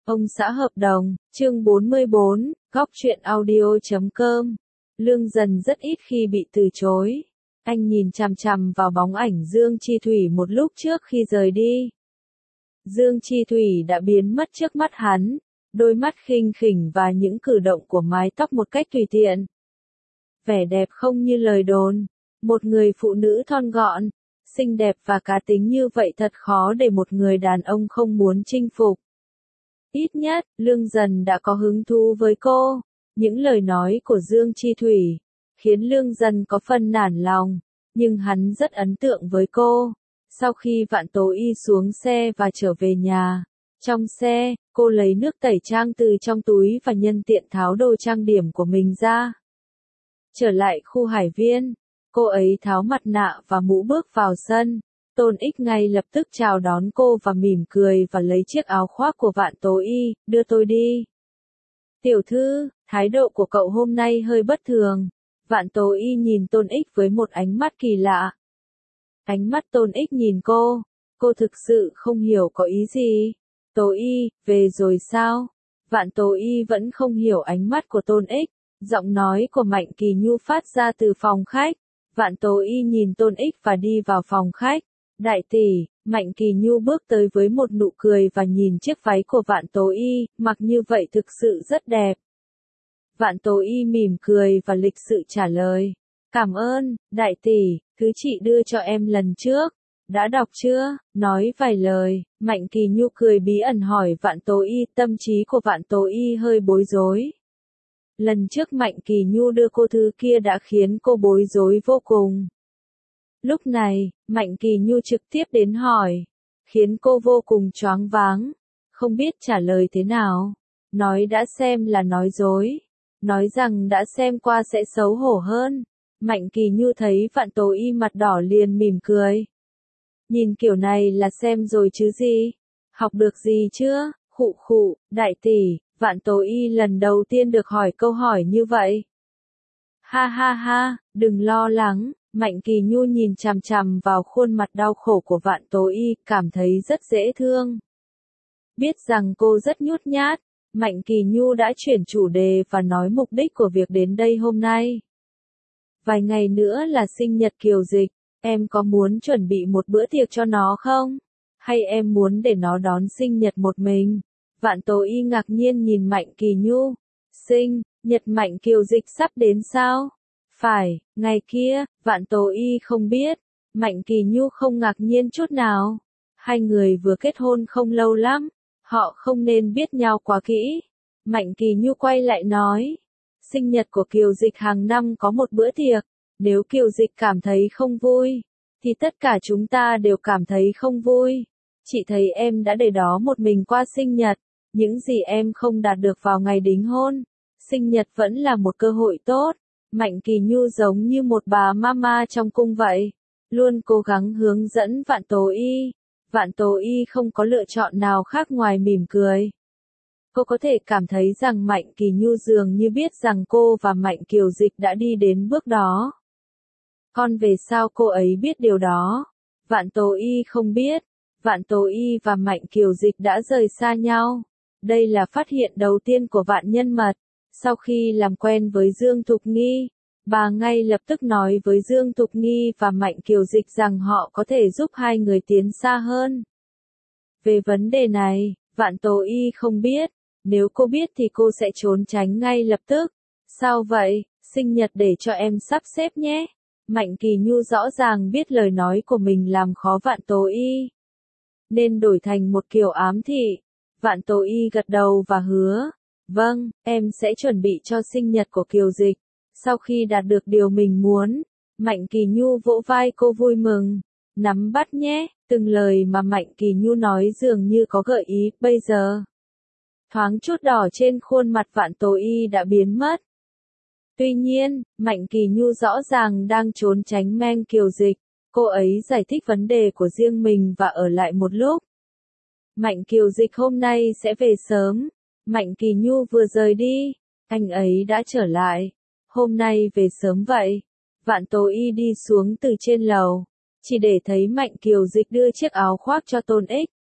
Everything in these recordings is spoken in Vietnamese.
Ông xã hợp đồng, chương 44, góc truyện audio.com. Lương Dần rất ít khi bị từ chối. Anh nhìn chằm chằm vào bóng ảnh Dương Chi Thủy một lúc trước khi rời đi. Dương Chi Thủy đã biến mất trước mắt hắn, đôi mắt khinh khỉnh và những cử động của mái tóc một cách tùy tiện. Vẻ đẹp không như lời đồn, một người phụ nữ thon gọn, xinh đẹp và cá tính như vậy thật khó để một người đàn ông không muốn chinh phục. Ít nhất, Lương Dần đã có hứng thú với cô. Những lời nói của Dương Chi Thủy khiến Lương Dần có phần nản lòng, nhưng hắn rất ấn tượng với cô. Sau khi Vạn Tố Y xuống xe và trở về nhà, trong xe, cô lấy nước tẩy trang từ trong túi và nhân tiện tháo đồ trang điểm của mình ra. Trở lại khu Hải Viên, cô ấy tháo mặt nạ và mũ bước vào sân. Tôn Ích ngay lập tức chào đón cô và mỉm cười và lấy chiếc áo khoác của Vạn Tố Y, đưa tôi đi. Tiểu thư, thái độ của cậu hôm nay hơi bất thường. Vạn Tố Y nhìn Tôn Ích với một ánh mắt kỳ lạ. Ánh mắt Tôn Ích nhìn cô thực sự không hiểu có ý gì. Tố Y, về rồi sao? Vạn Tố Y vẫn không hiểu ánh mắt của Tôn Ích. Giọng nói của Mạnh Kỳ Nhu phát ra từ phòng khách. Vạn Tố Y nhìn Tôn Ích và đi vào phòng khách. Đại tỷ, Mạnh Kỳ Nhu bước tới với một nụ cười và nhìn chiếc váy của Vạn Tố Y, mặc như vậy thực sự rất đẹp. Vạn Tố Y mỉm cười và lịch sự trả lời. Cảm ơn, đại tỷ, thứ chị đưa cho em lần trước. Đã đọc chưa? Nói vài lời, Mạnh Kỳ Nhu cười bí ẩn hỏi Vạn Tố Y, tâm trí của Vạn Tố Y hơi bối rối. Lần trước Mạnh Kỳ Nhu đưa cô thứ kia đã khiến cô bối rối vô cùng. Lúc này, Mạnh Kỳ Nhu trực tiếp đến hỏi, khiến cô vô cùng choáng váng, không biết trả lời thế nào. Nói đã xem là nói dối, nói rằng đã xem qua sẽ xấu hổ hơn. Mạnh Kỳ Nhu thấy Vạn Tố Y mặt đỏ liền mỉm cười. Nhìn kiểu này là xem rồi chứ gì? Học được gì chưa? Khụ khụ, đại tỷ, Vạn Tố Y lần đầu tiên được hỏi câu hỏi như vậy. Ha ha ha, đừng lo lắng. Mạnh Kỳ Nhu nhìn chằm chằm vào khuôn mặt đau khổ của Vạn Tố Y, cảm thấy rất dễ thương. Biết rằng cô rất nhút nhát, Mạnh Kỳ Nhu đã chuyển chủ đề và nói mục đích của việc đến đây hôm nay. Vài ngày nữa là sinh nhật Kiều Dịch, em có muốn chuẩn bị một bữa tiệc cho nó không? Hay em muốn để nó đón sinh nhật một mình? Vạn Tố Y ngạc nhiên nhìn Mạnh Kỳ Nhu. Sinh nhật Mạnh Kiều Dịch sắp đến sao? Phải, ngày kia, Vạn Tố Y không biết. Mạnh Kỳ Nhu không ngạc nhiên chút nào. Hai người vừa kết hôn không lâu lắm, họ không nên biết nhau quá kỹ. Mạnh Kỳ Nhu quay lại nói, sinh nhật của Kiều Dịch hàng năm có một bữa tiệc. Nếu Kiều Dịch cảm thấy không vui, thì tất cả chúng ta đều cảm thấy không vui. Chị thấy em đã để đó một mình qua sinh nhật. Những gì em không đạt được vào ngày đính hôn, sinh nhật vẫn là một cơ hội tốt. Mạnh Kỳ Nhu giống như một bà mama trong cung vậy, luôn cố gắng hướng dẫn Vạn Tố Y. Vạn Tố Y không có lựa chọn nào khác ngoài mỉm cười. Cô có thể cảm thấy rằng Mạnh Kỳ Nhu dường như biết rằng cô và Mạnh Kiều Dịch đã đi đến bước đó. Còn về sao cô ấy biết điều đó? Vạn Tố Y không biết. Vạn Tố Y và Mạnh Kiều Dịch đã rời xa nhau. Đây là phát hiện đầu tiên của Vạn Nhân Mật. Sau khi làm quen với Dương Thục Nghi, bà ngay lập tức nói với Dương Thục Nghi và Mạnh Kiều Dịch rằng họ có thể giúp hai người tiến xa hơn. Về vấn đề này, Vạn Tố Y không biết. Nếu cô biết thì cô sẽ trốn tránh ngay lập tức. Sao vậy? Sinh nhật để cho em sắp xếp nhé. Mạnh Kỳ Nhu rõ ràng biết lời nói của mình làm khó Vạn Tố Y, nên đổi thành một kiểu ám thị. Vạn Tố Y gật đầu và hứa. Vâng, em sẽ chuẩn bị cho sinh nhật của Kiều Dịch. Sau khi đạt được điều mình muốn, Mạnh Kỳ Nhu vỗ vai cô vui mừng. Nắm bắt nhé, từng lời mà Mạnh Kỳ Nhu nói dường như có gợi ý, bây giờ. Thoáng chút đỏ trên khuôn mặt Vạn Tố Y đã biến mất. Tuy nhiên, Mạnh Kỳ Nhu rõ ràng đang trốn tránh men Kiều Dịch. Cô ấy giải thích vấn đề của riêng mình và ở lại một lúc. Mạnh Kiều Dịch hôm nay sẽ về sớm. Mạnh Kỳ Nhu vừa rời đi, anh ấy đã trở lại. Hôm nay về sớm vậy. Vạn Tố Y đi xuống từ trên lầu, chỉ để thấy Mạnh Kiều Dịch đưa chiếc áo khoác cho Tôn Ích.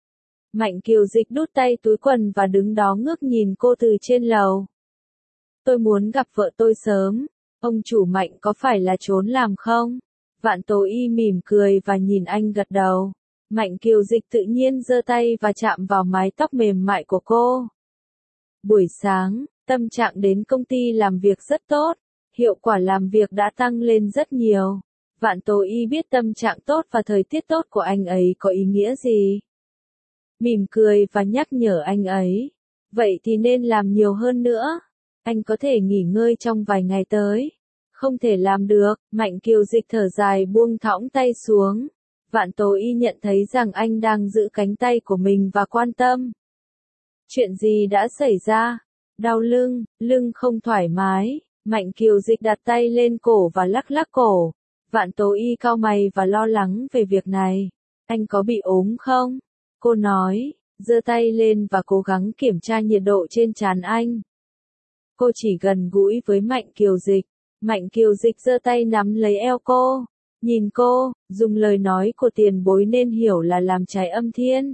Mạnh Kiều Dịch đút tay túi quần và đứng đó ngước nhìn cô từ trên lầu. Tôi muốn gặp vợ tôi sớm. Ông chủ Mạnh có phải là trốn làm không? Vạn Tố Y mỉm cười và nhìn anh gật đầu. Mạnh Kiều Dịch tự nhiên giơ tay và chạm vào mái tóc mềm mại của cô. Buổi sáng, tâm trạng đến công ty làm việc rất tốt. Hiệu quả làm việc đã tăng lên rất nhiều. Vạn Tố Y biết tâm trạng tốt và thời tiết tốt của anh ấy có ý nghĩa gì. Mỉm cười và nhắc nhở anh ấy. Vậy thì nên làm nhiều hơn nữa. Anh có thể nghỉ ngơi trong vài ngày tới. Không thể làm được, Mạnh Kiều Dịch thở dài buông thõng tay xuống. Vạn Tố Y nhận thấy rằng anh đang giữ cánh tay của mình và quan tâm. Chuyện gì đã xảy ra? Đau lưng, lưng không thoải mái. Mạnh Kiều Dịch đặt tay lên cổ và lắc lắc cổ. Vạn Tố Y cau mày và lo lắng về việc này. Anh có bị ốm không? Cô nói, giơ tay lên và cố gắng kiểm tra nhiệt độ trên trán anh. Cô chỉ gần gũi với Mạnh Kiều Dịch. Mạnh Kiều Dịch giơ tay nắm lấy eo cô. Nhìn cô, dùng lời nói của tiền bối nên hiểu là làm trái âm thiên.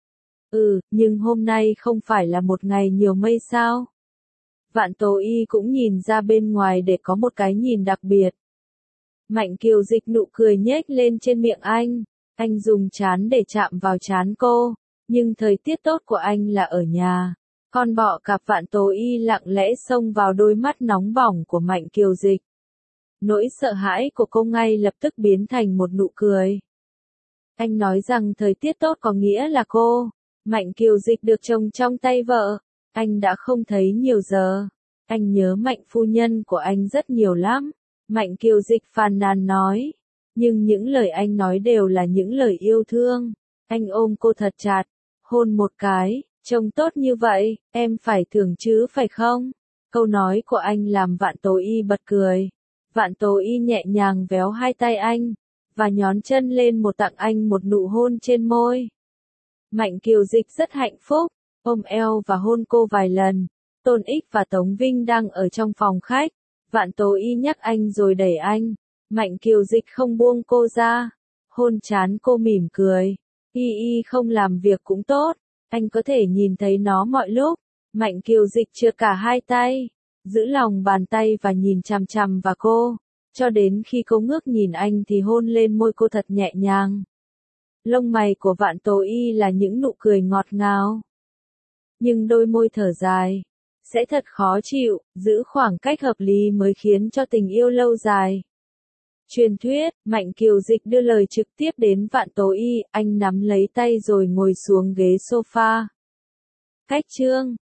Nhưng hôm nay không phải là một ngày nhiều mây sao? Vạn Tố Y cũng nhìn ra bên ngoài để có một cái nhìn đặc biệt. Mạnh Kiều Dịch nụ cười nhếch lên trên miệng anh. Anh dùng trán để chạm vào trán cô. Nhưng thời tiết tốt của anh là ở nhà. Con bọ cạp Vạn Tố Y lặng lẽ xông vào đôi mắt nóng bỏng của Mạnh Kiều Dịch. Nỗi sợ hãi của cô ngay lập tức biến thành một nụ cười. Anh nói rằng thời tiết tốt có nghĩa là cô, Mạnh Kiều Dịch được chồng trong tay vợ. Anh đã không thấy nhiều giờ. Anh nhớ Mạnh phu nhân của anh rất nhiều lắm. Mạnh Kiều Dịch phàn nàn nói. Nhưng những lời anh nói đều là những lời yêu thương. Anh ôm cô thật chặt, hôn một cái. Trông tốt như vậy, em phải thưởng chứ phải không? Câu nói của anh làm Vạn Tố Y bật cười. Vạn Tố Y nhẹ nhàng véo hai tay anh, và nhón chân lên tặng anh một nụ hôn trên môi. Mạnh Kiều Dịch rất hạnh phúc, ôm eo và hôn cô vài lần. Tôn Ích và Tống Vinh đang ở trong phòng khách. Vạn Tố Y nhắc anh rồi đẩy anh. Mạnh Kiều Dịch không buông cô ra. Hôn trán cô mỉm cười. Y không làm việc cũng tốt. Anh có thể nhìn thấy nó mọi lúc. Mạnh Kiều Dịch chừa cả hai tay, giữ lòng bàn tay và nhìn chằm chằm vào cô. Cho đến khi cô ngước nhìn anh thì hôn lên môi cô thật nhẹ nhàng. Lông mày của Vạn Tố Y là những nụ cười ngọt ngào. Nhưng đôi môi thở dài. Sẽ thật khó chịu, giữ khoảng cách hợp lý mới khiến cho tình yêu lâu dài. Truyền thuyết, Mạnh Kiều Dịch đưa lời trực tiếp đến Vạn Tố Y, anh nắm lấy tay rồi ngồi xuống ghế sofa. Cách chương